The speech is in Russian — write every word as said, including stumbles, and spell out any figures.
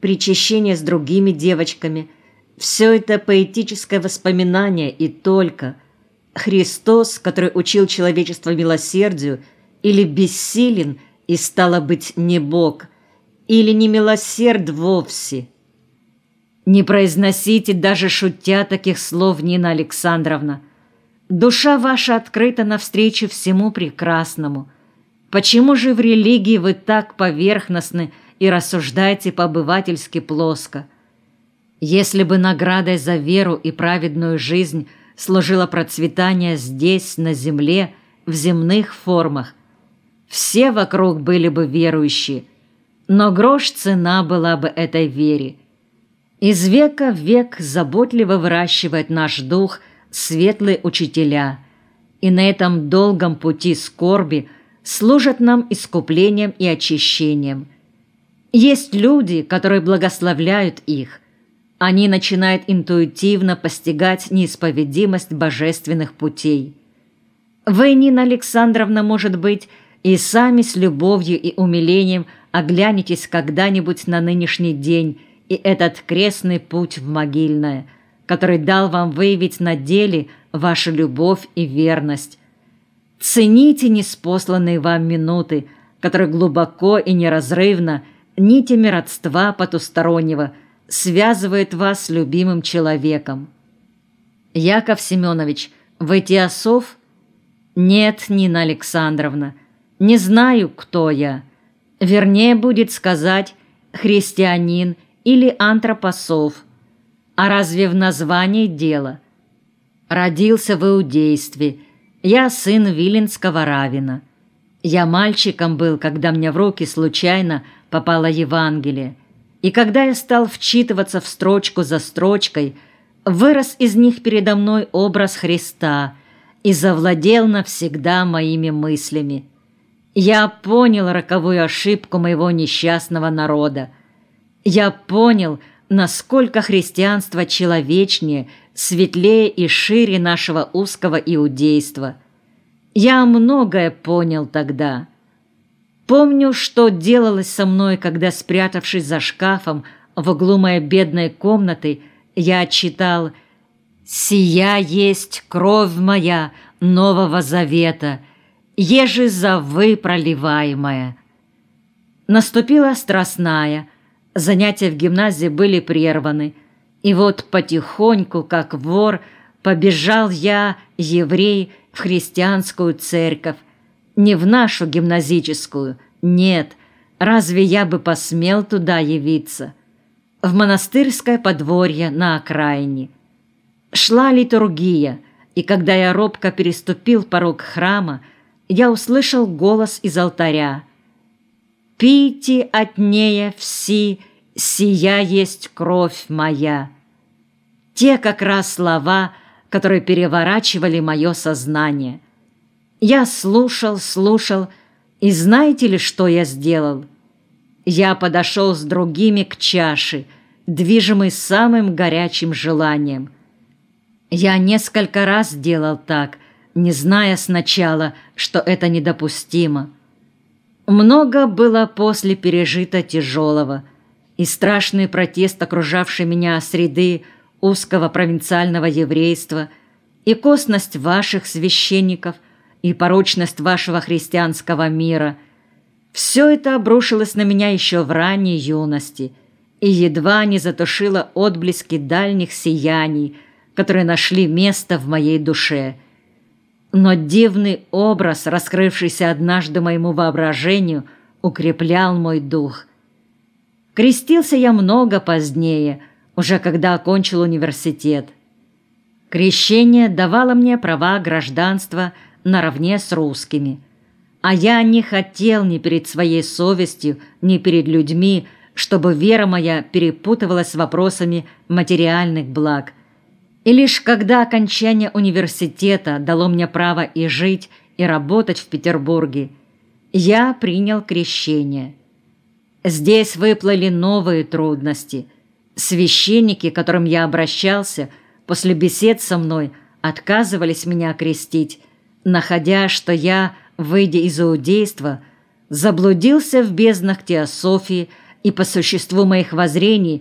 причащение с другими девочками – все это поэтическое воспоминание и только. Христос, который учил человечество милосердию, или бессилен и, стало быть, не Бог, или не милосерд вовсе. Не произносите даже шутя таких слов, Нина Александровна. Душа ваша открыта навстречу всему прекрасному. Почему же в религии вы так поверхностны и рассуждаете по-обывательски плоско? Если бы наградой за веру и праведную жизнь служило процветание здесь, на земле, в земных формах, все вокруг были бы верующие, но грош цена была бы этой вере. Из века в век заботливо выращивает наш дух светлые учителя, и на этом долгом пути скорби служат нам искуплением и очищением. Есть люди, которые благословляют их. Они начинают интуитивно постигать неисповедимость божественных путей. Вы, Нина Александровна, может быть, и сами с любовью и умилением оглянетесь когда-нибудь на нынешний день и этот крестный путь в могильное, который дал вам выявить на деле вашу любовь и верность. Цените неспосланные вам минуты, которые глубоко и неразрывно нитями родства потустороннего связывают вас с любимым человеком. Яков Семенович, вы теософ? Нет, Нина Александровна, не знаю, кто я. Вернее будет сказать христианин или антропософ. А разве в названии дело? Родился в иудействе. Я сын виленского раввина. Я мальчиком был, когда мне в руки случайно попало Евангелие. И когда я стал вчитываться в строчку за строчкой, вырос из них передо мной образ Христа и завладел навсегда моими мыслями. Я понял роковую ошибку моего несчастного народа. Я понял, насколько христианство человечнее, светлее и шире нашего узкого иудейства. Я многое понял тогда. Помню, что делалось со мной, когда, спрятавшись за шкафом в углу моей бедной комнаты, я читал «Сия есть кровь моя Нового Завета, еже за вы проливаемая». Наступила страстная, занятия в гимназии были прерваны, и вот потихоньку, как вор, побежал я, еврей, в христианскую церковь, не в нашу гимназическую, нет, разве я бы посмел туда явиться? В монастырское подворье на окраине. Шла литургия, и когда я робко переступил порог храма, я услышал голос из алтаря. «Пейте от нея все, сия есть кровь моя». Те как раз слова, которые переворачивали мое сознание. Я слушал, слушал, и знаете ли, что я сделал? Я подошел с другими к чаше, движимый самым горячим желанием. Я несколько раз делал так, не зная сначала, что это недопустимо. Много было после пережито тяжелого, и страшный протест, окружавший меня среды узкого провинциального еврейства, и косность ваших священников, и порочность вашего христианского мира. Все это обрушилось на меня еще в ранней юности и едва не затушило отблески дальних сияний, которые нашли место в моей душе. Но дивный образ, раскрывшийся однажды моему воображению, укреплял мой дух. Крестился я много позднее, уже когда окончил университет. Крещение давало мне права гражданства наравне с русскими. А я не хотел ни перед своей совестью, ни перед людьми, чтобы вера моя перепутывалась с вопросами материальных благ. И лишь когда окончание университета дало мне право и жить, и работать в Петербурге, я принял крещение. Здесь выплыли новые трудности. Священники, к которым я обращался, после бесед со мной отказывались меня крестить, находя, что я, выйдя из иудейства, заблудился в безднах теософии и по существу моих воззрений